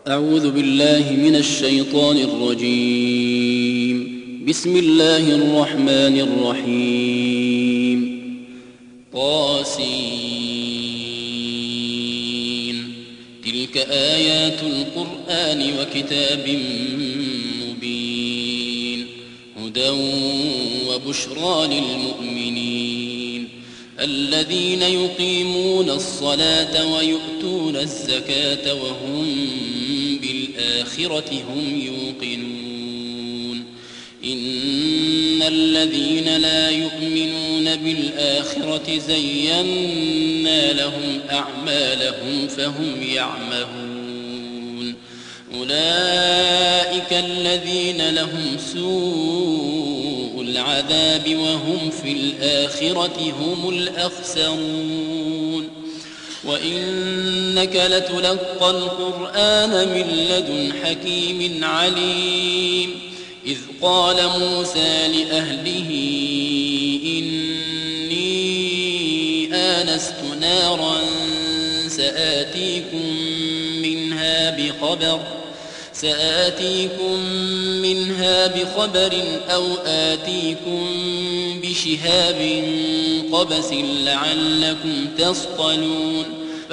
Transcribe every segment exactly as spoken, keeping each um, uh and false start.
أعوذ بالله من الشيطان الرجيم. بسم الله الرحمن الرحيم. طاسين. تلك آيات القرآن وكتاب مبين، هدى وبشرى للمؤمنين الذين يقيمون الصلاة ويؤتون الزكاة وهم بالآخرة هم يوقنون. إن الذين لا يؤمنون بالآخرة زينا لهم أعمالهم فهم يعمهون. أولئك الذين لهم سوء العذاب وهم في الآخرة هم الأخسرون. وإنك لتلقى القرآن من لدن حكيم عليم. إذ قال موسى لأهله إني آنست نارا سآتيكم منها بخبر سآتيكم منها بخبر أو آتيكم بشهاب قبس لعلكم تصطلون.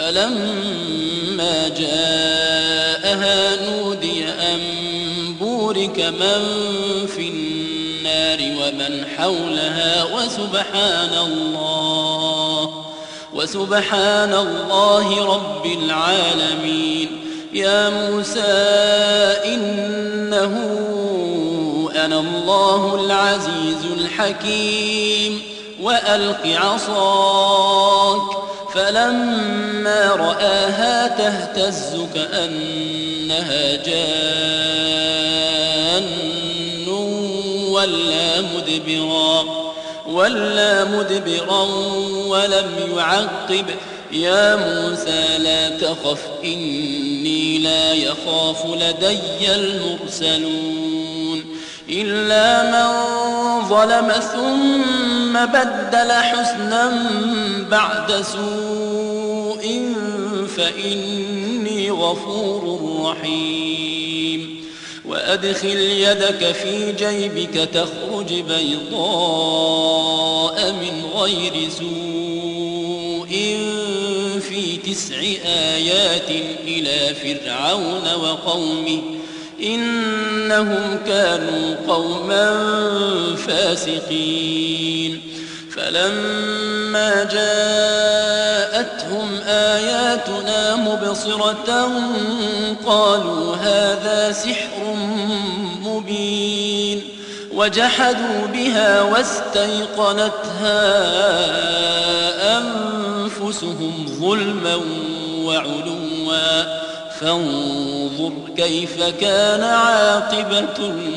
فلما جاءها نودي أن بورك من في النار ومن حولها وسبحان الله وسبحان الله رب العالمين. يا موسى إنه أنا الله العزيز الحكيم وألق عصاك. فلما رآها تهتز كأنها جان ولا مدبرا ولا مدبرا ولم يعقب. يا موسى لا تخف إني لا يخاف لدي المرسلون. إلا من ظلم ثم بدل حسنا بعد سوء فإني غفور رحيم. وأدخل يدك في جيبك تخرج بيضاء من غير سوء في تسع آيات إلى فرعون وقومه إنهم كانوا قوما فاسقين. فلما جاءتهم آياتنا مبصرة قالوا هذا سحر مبين، وجحدوا بها واستيقنتها أنفسهم ظلما وعلوا. فانظر كيف كان عاقبة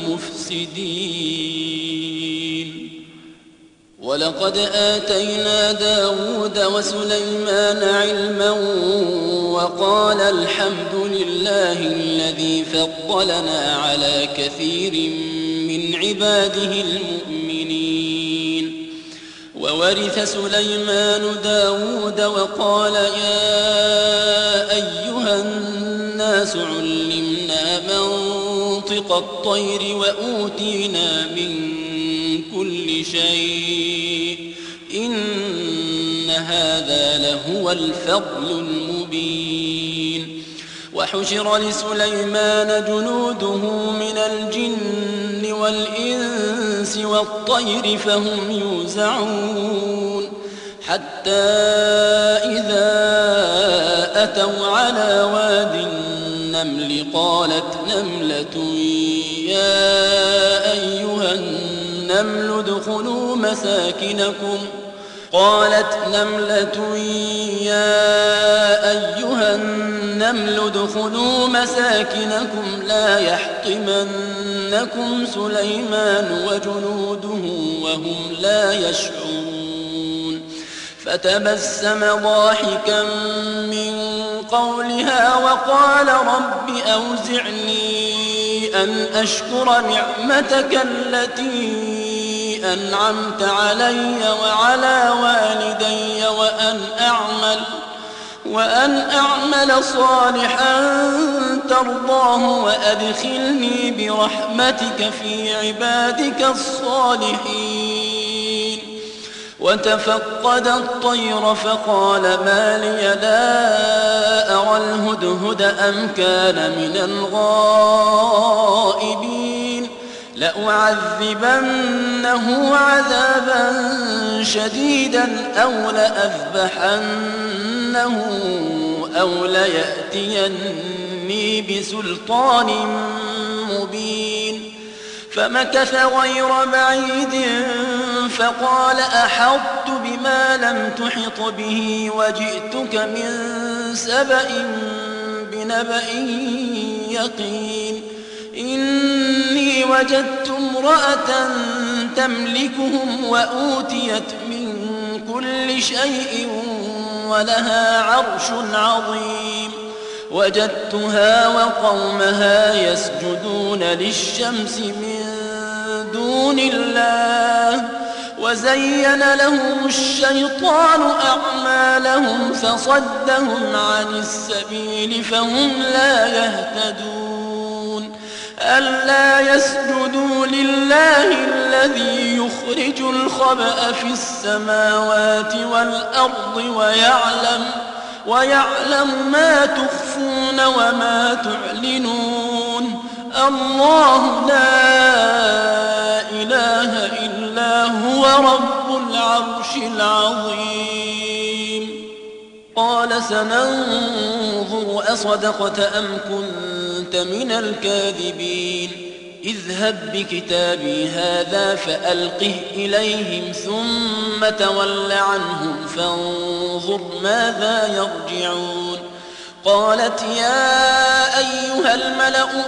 المفسدين. ولقد آتينا داود وسليمان علما وقال الحمد لله الذي فضلنا على كثير من عباده المؤمنين. وورث سليمان داود وقال يا أيها الناس علمنا منطق الطير وأوتينا من كل شيء إن هذا لهو الفضل المبين. وحشر لسليمان جنوده من الجن والإنس والطير فهم يوزعون حتى إذا أتوا على واد النمل قالت نملة يا أيها النمل ادخلوا مساكنكم قالت نملة يا أيها النمل ادخلوا مساكنكم لا يحطمنكم سليمان وجنوده وهم لا يشعرون. فتبسم ضاحكا من قولها وقال رب أوزعني أن أشكر نعمتك التي أنعمت علي وعلى والدي وأن أعمل وأن أعمل صالحا ترضاه وأدخلني برحمتك في عبادك الصالحين. وتفقد الطير فقال ما لي لا أرى الهدهد أم كان من الغائبين لأعذبنه عذابا شديدا أو لأذبحنه أو ليأتيني بسلطان مبين. فمكث غير بعيد فقال أحطت بما لم تحط به وجئتك من سبأ بنبأ يقين. إني وجدت امرأة تملكهم وأوتيت من كل شيء ولها عرش عظيم. وجدتها وقومها يسجدون للشمس من دون الله وزين لهم الشيطان أعمالهم فصدهم عن السبيل فهم لا يهتدون. ألا يسجدوا لله الذي يخرج الخبأ في السماوات والأرض ويعلم ويعلم ما تخفون وما تعلنون. الله لا إله إلا هو رب العرش العظيم. قال سننظر أصدقت أم كنت من الكاذبين. اذهب بكتابي هذا فألقه إليهم ثم تول عنهم فانظر ماذا يرجعون. قالت يا أيها الملأ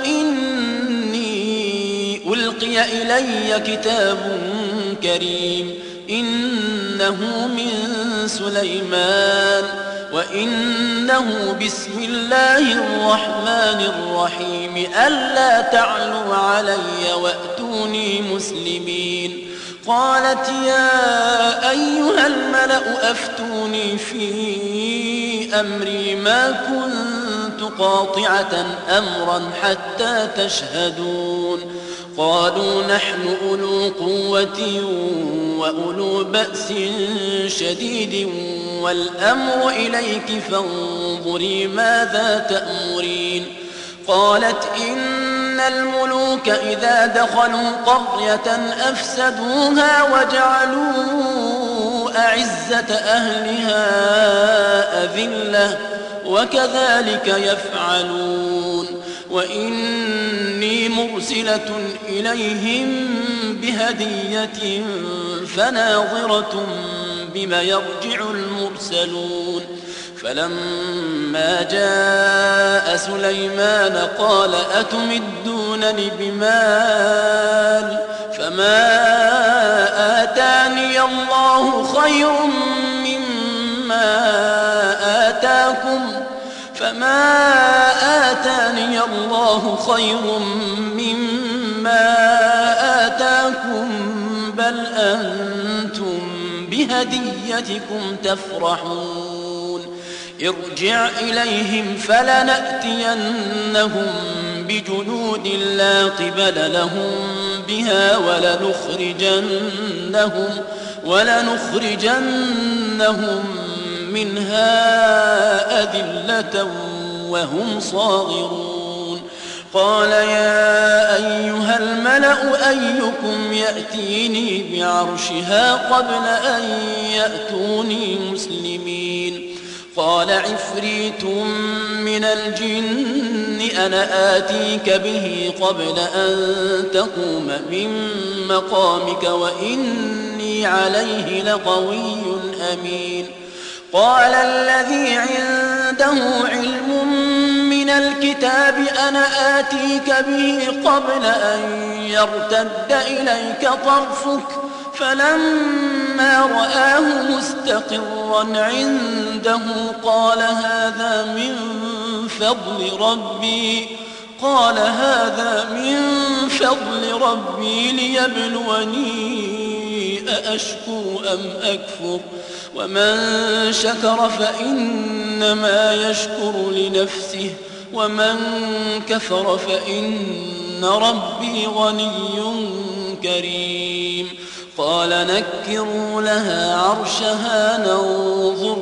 إني ألقي إلي كتاب كريم إنه من سليمان وإنه بسم الله الرحمن الرحيم ألا تعلوا علي وأتوني مسلمين. قالت يا أيها الملأ أفتوني في أمري ما كنت قاطعة أمرا حتى تشهدون. قالوا نحن أولو قوة وأولو بأس شديد والأمر إليك فانظري ماذا تأمرين. قالت إن الملوك إذا دخلوا قرية أفسدوها وجعلوا أعزة أهلها أذلة وكذلك يفعلون. وإني مرسلة إليهم بهدية فناظرة بما يرجع المرسلون. فلما جاء سليمان قال أتمدونني بمال فما آتاني الله خير مما آتاكم فما آتاني الله خير مما آتاكم بل أنتم بهديتكم تفرحون. ارجع إليهم فلنأتينهم بجنود لا قبل لهم بها ولنخرجنهم ولنخرجنهم منها أذلة وهم صاغرون. قال يا أيها الملأ أيكم يأتيني بعرشها قبل أن يأتوني مسلمين. قال عفريت من الجن أنا آتيك به قبل أن تقوم من مقامك وإني عليه لقوي أمين. قال الذي عنده علم من الكتاب أنا آتيك به قبل أن يرتد إليك طرفك فلما رآه مستقرا عنده قال هذا من فضل ربي قال هذا من فضل ربي ليبلوني أأشكر أم أكفر ومن شكر فإنما يشكر لنفسه ومن كفر فإن ربي غني كريم قال نكروا لها عرشها ننظر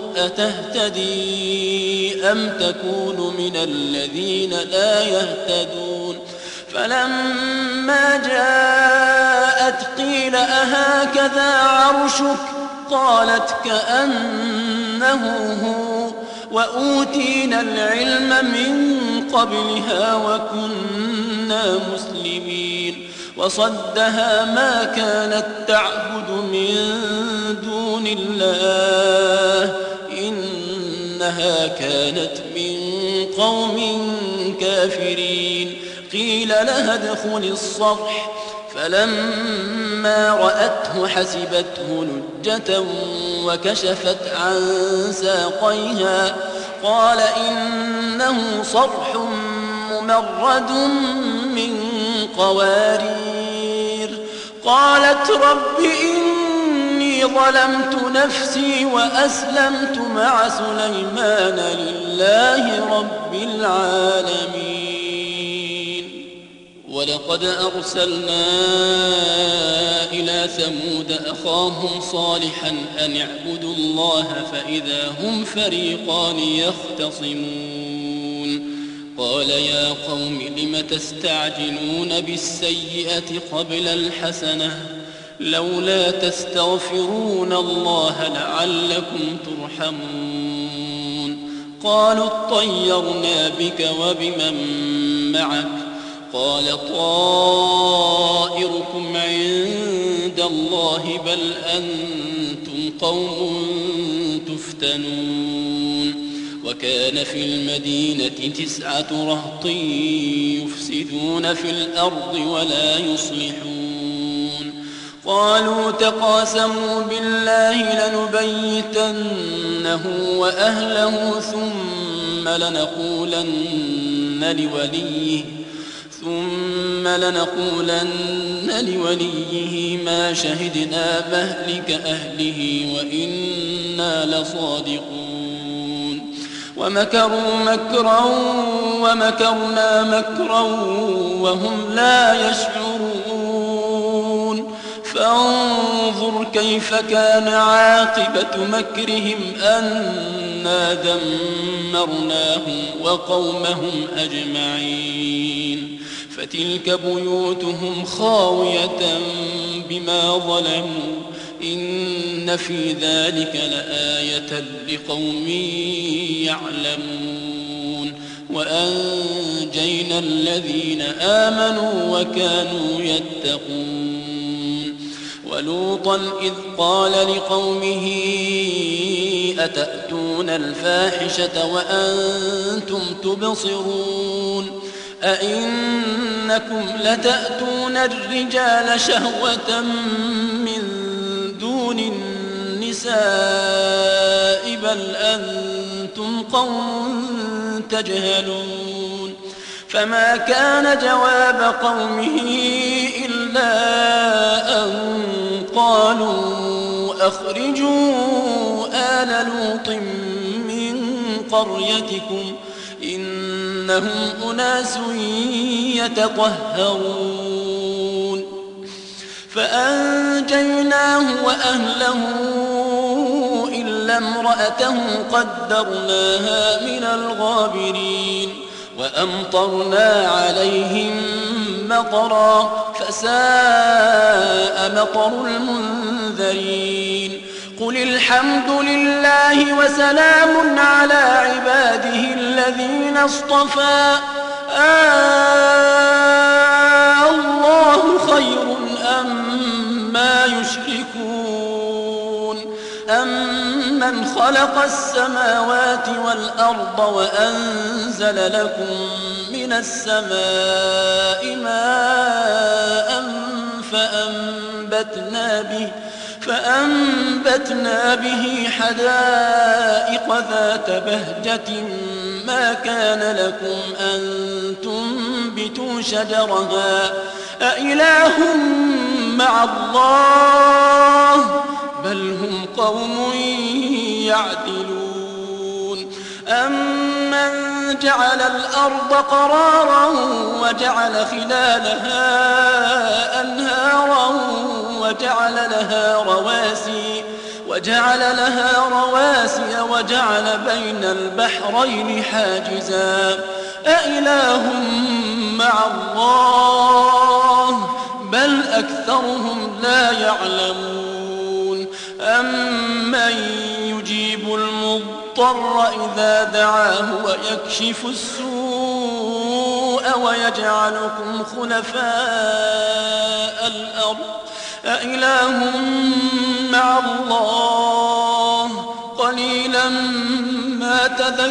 أتهتدي أم تكون من الذين لا يهتدون فلما جاءت قيل أهكذا عرشك قالت كأنه هو وأوتينا العلم من قبلها وكنا مسلمين وصدها ما كانت تعبد من دون الله إنها كانت من قوم كافرين قيل لها ادخل الصرح فلما رأته حسبته لجة وكشفت عن ساقيها قال إنه صرح ممرد من قوارير قالت رب إني ظلمت نفسي وأسلمت مع سليمان لله رب العالمين ولقد أرسلنا إلى ثمود أخاهم صالحا أن اعبدوا الله فإذا هم فريقان يختصمون قال يا قوم لم تستعجلون بالسيئة قبل الحسنة لولا تستغفرون الله لعلكم ترحمون قالوا اطيرنا بك وبمن معك قال طائركم عند الله بل أنتم قوم تفتنون وكان في المدينة تسعة رهط يفسدون في الأرض ولا يصلحون قالوا تقاسموا بالله لنبيتنه وأهله ثم لنقولن لوليه ثم لنقولن لوليه ما شهدنا مهلك أهله وإنا لصادقون ومكروا مكرا ومكرنا مكرا وهم لا يشعرون فانظر كيف كان عاقبة مكرهم أنا دمرناهم وقومهم أجمعين فتلك بيوتهم خاوية بما ظلموا إن في ذلك لآية لقوم يعلمون وأنجينا الذين آمنوا وكانوا يتقون ولوطا إذ قال لقومه أتأتون الفاحشة وأنتم تبصرون أئنكم لتأتون الرجال شهوة من دون النساء بل أنتم قوم تجهلون فما كان جواب قومه إلا أن قالوا أخرجوا آل لوط من قريتكم إنهم أناس يتطهرون فأنجيناه وأهله إلا امرأته قدرناها من الغابرين وأمطرنا عليهم مطرا فساء مطر المنذرين قل الحمد لله وسلام على عباده الذين اصطفى آه الله خير أما يشركون أمن خلق السماوات والأرض وأنزل لكم من السماء ماء فأنبتنا به فأنبتنا به حدائق ذات بهجة ما كان لكم أن تنبتوا شجرها أإله مع الله بل هم قوم يعدلون أمن جعل الأرض قرارا وجعل خلالها أنهارا وجعل لها رواسي وجعل لها رواسي وجعل بين البحرين حاجزا أإله مع الله بل أكثرهم لا يعلمون أمن يجيب المضطر إذا دعاه ويكشف السوء ويجعلكم خلفاء الأرض أإله مع الله قليلا ما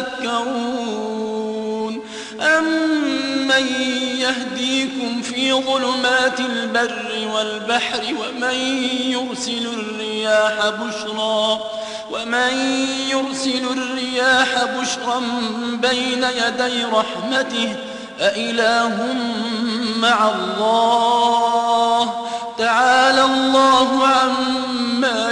تذكرون أمن يهديكم في ظلمات البر والبحر ومن يرسل الرياح بشرا ومن يرسل الرياح بشرا بين يدي رحمته أإله مع الله تعالى الله عما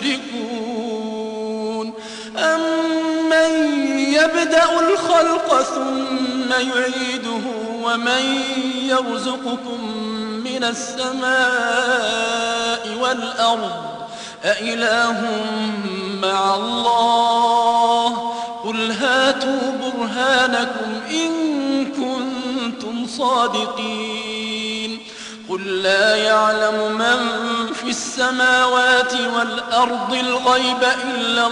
يشركون أمن يبدأ الخلق ثم يعيده ومن يرزقكم من السماء والأرض أإله مع الله قل هاتوا برهانكم إن كنتم صادقين قل لا يعلم من في السماوات والأرض الغيب إلا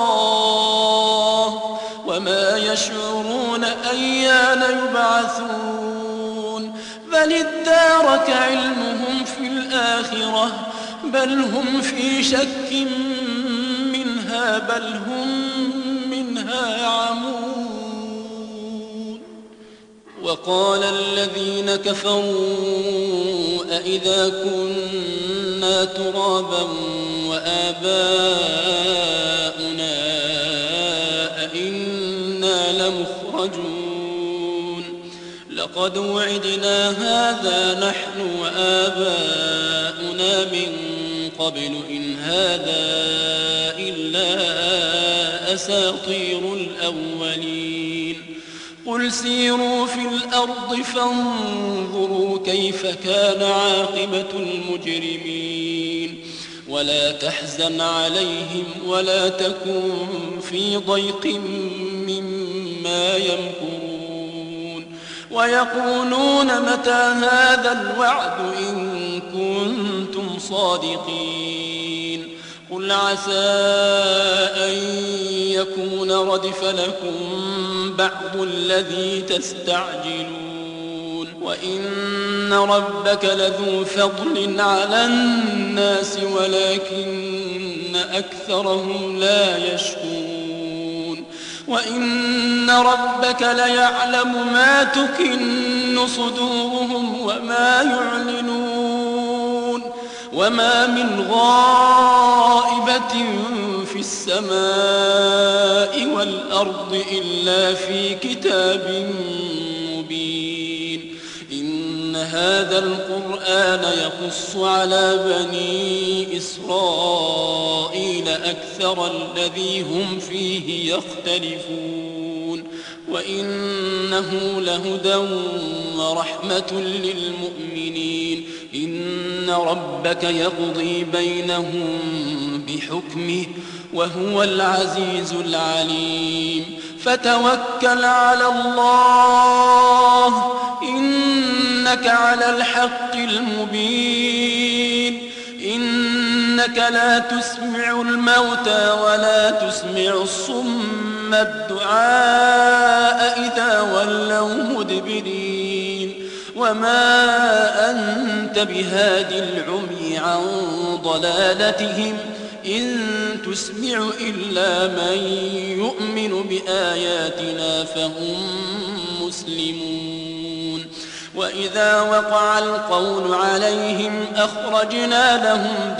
الله وما يشعرون أيان يبعثون بل ادارك علمهم في الآخرة بل هم في شك منها بل هم منها عمون وقال الذين كفروا أئذا كنا ترابا وآباؤنا أئنا لمخرجون لقد وعدنا هذا نحن وآباؤنا من قبل إن هذا إلا أساطير الأولين قل سيروا في الأرض فانظروا كيف كان عاقبة المجرمين ولا تحزن عليهم ولا تكن في ضيق مما يمكرون ويقولون متى هذا الوعد إن كنتم صادقين قل عسى أن يكون ردف لكم بعض الذي تستعجلون وإن ربك لذو فضل على الناس ولكن أكثرهم لا يشكرون وإن ربك ليعلم ما تكن صدورهم وما يعلنون وما من غائبة في السماء والأرض إلا في كتاب مبين إن هذا القرآن يقص على بني إسرائيل أكثر الذي هم فيه يختلفون وإنه لهدى ورحمة للمؤمنين إن ربك يقضي بينهم بحكمه وهو العزيز العليم فتوكل على الله إنك على الحق المبين إنك لا تسمع الموتى ولا تسمع الصم الدعاء إذا ولوا مدبرين وما أنت بهاد العمي عن ضلالتهم إن تسمع إلا من يؤمن بآياتنا فهم مسلمون وإذا وقع القول عليهم أخرجنا لهم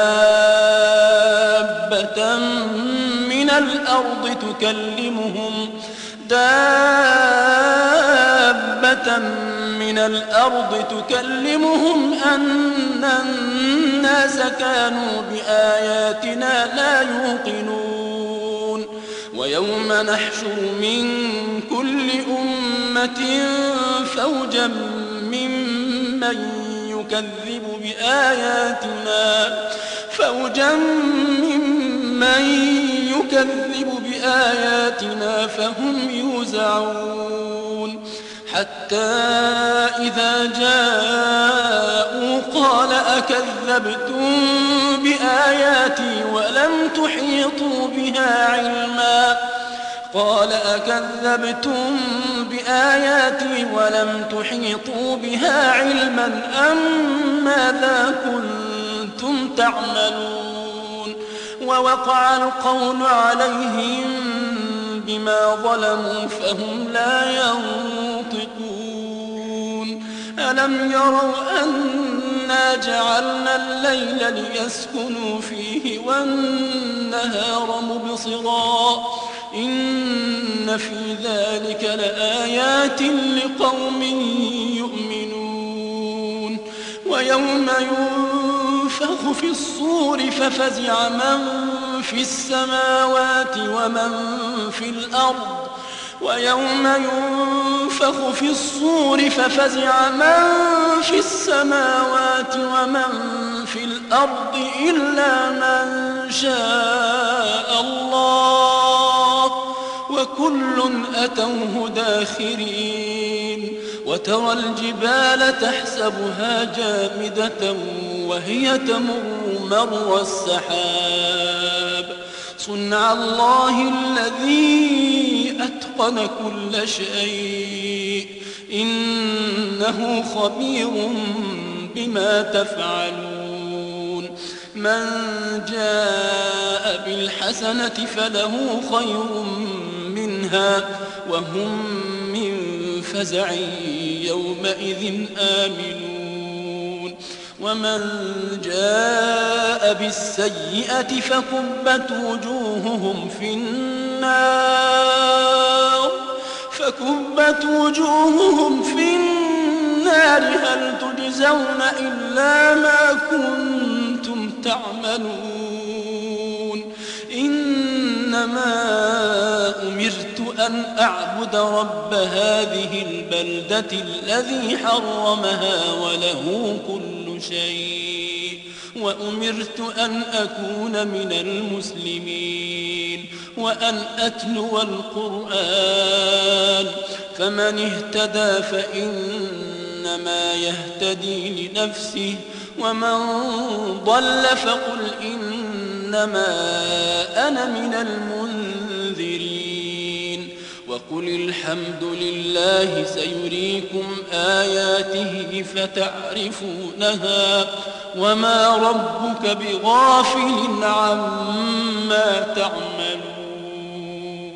دابة من الأرض تكلمهم دابة من من الأرض تكلمهم أن الناس كانوا بآياتنا لا يوقنون ويوم نحشر من كل أمة فوجا ممن يكذب بآياتنا فوجا ممن يكذب بآياتنا فهم يوزعون حتى إذا جاءوا قال أكذبتم بآياتي ولم تحيطوا بها علما قال أكذبتم بآياتي ولم تحيطوا بها علما أم ماذا كنتم تعملون ووقع القول عليهم بما ظلموا فهم لا ينطقون ألم يروا أنا جعلنا الليل ليسكنوا فيه والنهار مبصرا إن في ذلك لآيات لقوم يؤمنون ويوم ينفخ في الصور ففزع من في السماوات ومن في الأرض ويوم ينفخ في الصور ففزع من في السماوات ومن في الأرض إلا من شاء الله وكل أتوه داخرين وترى الجبال تحسبها جامدة وهي تمر مر السحاب صنع الله الذي أتقن كل شيء إنه خبير بما تفعلون من جاء بالحسنة فله خير منها وهم من فزع يومئذ آمنون ومن جاء بالسيئة فكبت وجوههم في النار فكبت وجوههم في النار هل تجزون إلا ما كنتم تعملون إنما أمرت أن أعبد رب هذه البلدة الذي حرمها وله كل شيء وأمرت أن أكون من المسلمين وأن أتلو القرآن فمن اهتدى فإنما يهتدي لنفسه ومن ضل فقل إنما أنا من المنذرين وقل الحمد لله سيريكم آياته فتعرفونها وما ربك بغافل عما تعملون